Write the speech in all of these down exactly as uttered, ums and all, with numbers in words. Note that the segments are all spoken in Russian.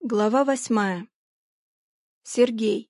Глава восьмая. Сергей.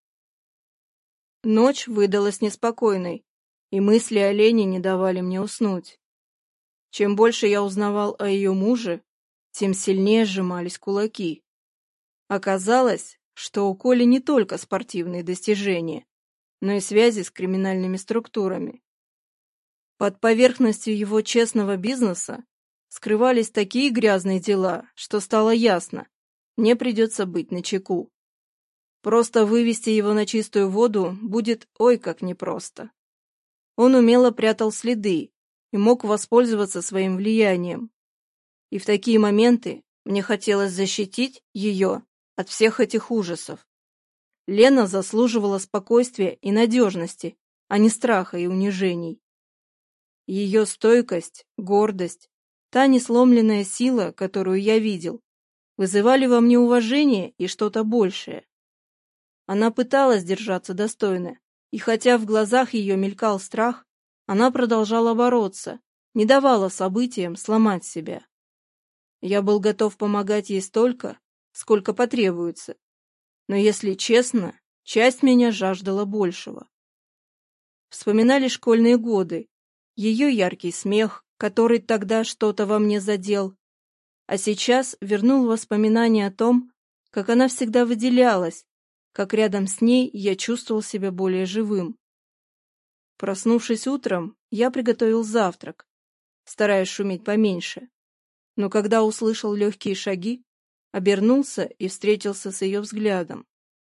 Ночь выдалась неспокойной, и мысли о Лене не давали мне уснуть. Чем больше я узнавал о ее муже, тем сильнее сжимались кулаки. Оказалось, что у Коли не только спортивные достижения, но и связи с криминальными структурами. Под поверхностью его честного бизнеса скрывались такие грязные дела, что стало ясно: мне придется быть начеку. Просто вывести его на чистую воду будет ой как непросто. Он умело прятал следы и мог воспользоваться своим влиянием. И в такие моменты мне хотелось защитить ее от всех этих ужасов. Лена заслуживала спокойствия и надежности, а не страха и унижений. Ее стойкость, гордость, та несломленная сила, которую я видел, вызывали во мне уважение и что-то большее. Она пыталась держаться достойно, и хотя в глазах ее мелькал страх, она продолжала бороться, не давала событиям сломать себя. Я был готов помогать ей столько, сколько потребуется, но, если честно, часть меня жаждала большего. Вспоминали школьные годы, ее яркий смех, который тогда что-то во мне задел, а сейчас вернул воспоминания о том, как она всегда выделялась, как рядом с ней я чувствовал себя более живым. Проснувшись утром, я приготовил завтрак, стараясь шуметь поменьше, но когда услышал легкие шаги, обернулся и встретился с ее взглядом.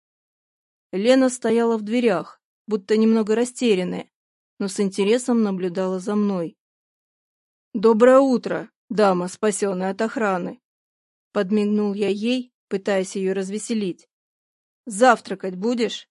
Лена стояла в дверях, будто немного растерянная, но с интересом наблюдала за мной. «Доброе утро, дама, спасенная от охраны!» Подмигнул я ей, пытаясь ее развеселить. «Завтракать будешь?»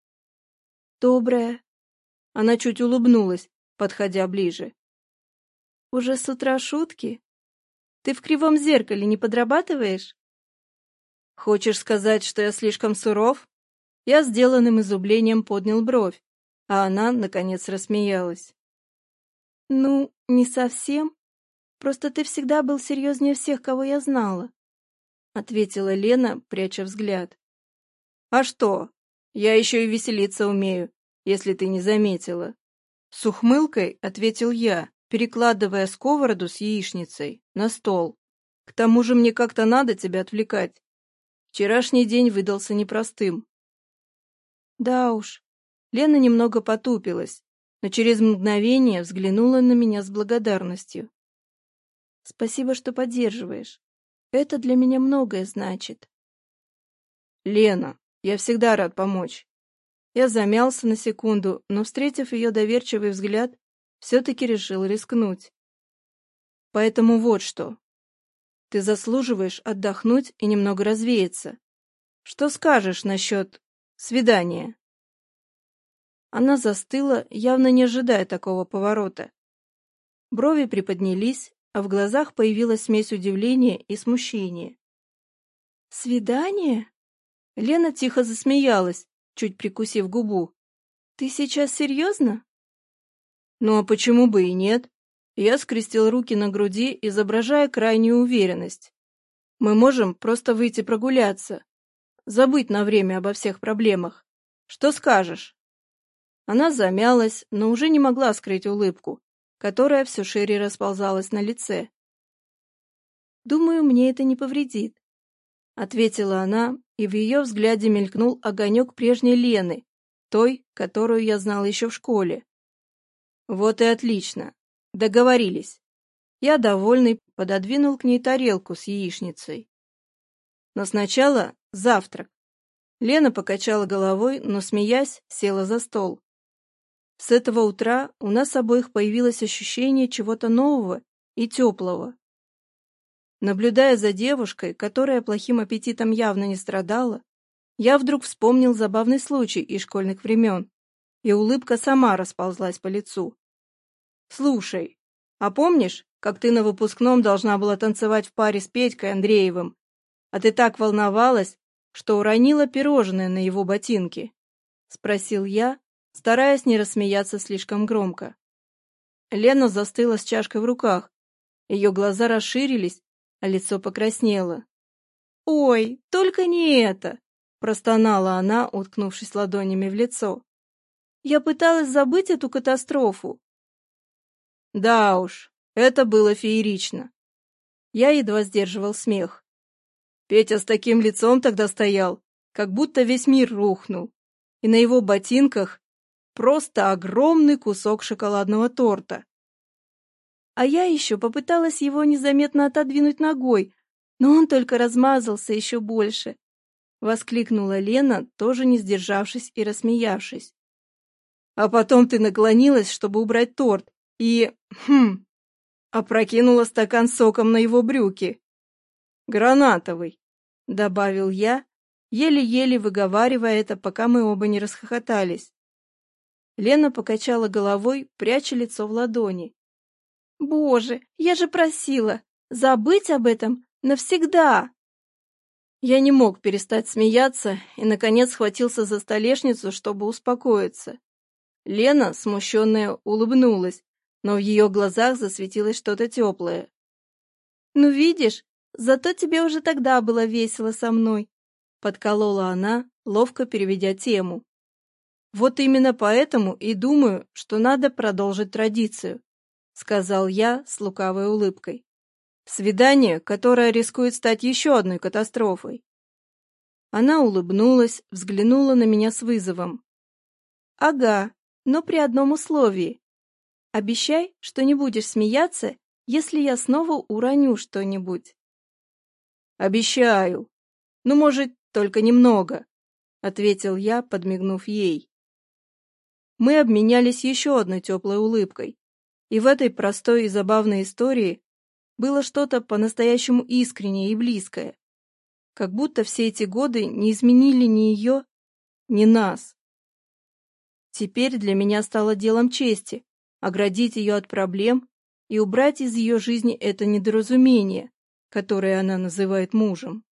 «Доброе!» Она чуть улыбнулась, подходя ближе. «Уже с утра шутки? Ты в кривом зеркале не подрабатываешь?» «Хочешь сказать, что я слишком суров?» Я сделанным изумлением поднял бровь, а она, наконец, рассмеялась. «Ну, не совсем. Просто ты всегда был серьезнее всех, кого я знала», — ответила Лена, пряча взгляд. «А что? Я еще и веселиться умею, если ты не заметила». С ухмылкой ответил я, перекладывая сковороду с яичницей на стол. «К тому же мне как-то надо тебя отвлекать. Вчерашний день выдался непростым». «Да уж». Лена немного потупилась, но через мгновение взглянула на меня с благодарностью. «Спасибо, что поддерживаешь. Это для меня многое значит». «Лена, я всегда рад помочь». Я замялся на секунду, но, встретив ее доверчивый взгляд, все-таки решил рискнуть. «Поэтому вот что. Ты заслуживаешь отдохнуть и немного развеяться. Что скажешь насчет свидания?» Она застыла, явно не ожидая такого поворота. Брови приподнялись, а в глазах появилась смесь удивления и смущения. «Свидание?» Лена тихо засмеялась, чуть прикусив губу. «Ты сейчас серьезно?» «Ну а почему бы и нет?» Я скрестил руки на груди, изображая крайнюю уверенность. «Мы можем просто выйти прогуляться, забыть на время обо всех проблемах. Что скажешь?» Она замялась, но уже не могла скрыть улыбку, которая все шире расползалась на лице. «Думаю, мне это не повредит», — ответила она, и в ее взгляде мелькнул огонек прежней Лены, той, которую я знал еще в школе. «Вот и отлично. Договорились». Я, довольный, пододвинул к ней тарелку с яичницей. «Но сначала завтрак». Лена покачала головой, но, смеясь, села за стол. С этого утра у нас обоих появилось ощущение чего-то нового и теплого. Наблюдая за девушкой, которая плохим аппетитом явно не страдала, я вдруг вспомнил забавный случай из школьных времен, и улыбка сама расползлась по лицу. «Слушай, а помнишь, как ты на выпускном должна была танцевать в паре с Петькой Андреевым, а ты так волновалась, что уронила пирожное на его ботинки?» — спросил я, стараясь не рассмеяться слишком громко. Лена застыла с чашкой в руках, ее глаза расширились, а лицо покраснело. Ой, только не это!» — простонала она, уткнувшись ладонями в лицо. «Я пыталась забыть эту катастрофу». Да уж, это было феерично. Я едва сдерживал смех. Петя с таким лицом тогда стоял, как будто весь мир рухнул, и на его ботинках просто огромный кусок шоколадного торта. А я еще попыталась его незаметно отодвинуть ногой, но он только размазался еще больше. Воскликнула Лена, тоже не сдержавшись и рассмеявшись. А потом ты наклонилась, чтобы убрать торт, и... Хм... опрокинула стакан с соком на его брюки. «Гранатовый», — добавил я, еле-еле выговаривая это, пока мы оба не расхохотались. Лена покачала головой, пряча лицо в ладони. «Боже, я же просила забыть об этом навсегда!» Я не мог перестать смеяться и, наконец, схватился за столешницу, чтобы успокоиться. Лена, смущенная, улыбнулась, но в ее глазах засветилось что-то теплое. «Ну, видишь, зато тебе уже тогда было весело со мной», — подколола она, ловко переведя тему. «Вот именно поэтому и думаю, что надо продолжить традицию», — сказал я с лукавой улыбкой. «Свидание, которое рискует стать еще одной катастрофой». Она улыбнулась, взглянула на меня с вызовом. «Ага, но при одном условии. Обещай, что не будешь смеяться, если я снова уроню что-нибудь». «Обещаю. Ну, может, только немного», — ответил я, подмигнув ей. Мы обменялись еще одной теплой улыбкой, и в этой простой и забавной истории было что-то по-настоящему искреннее и близкое, как будто все эти годы не изменили ни ее, ни нас. Теперь для меня стало делом чести оградить ее от проблем и убрать из ее жизни это недоразумение, которое она называет мужем.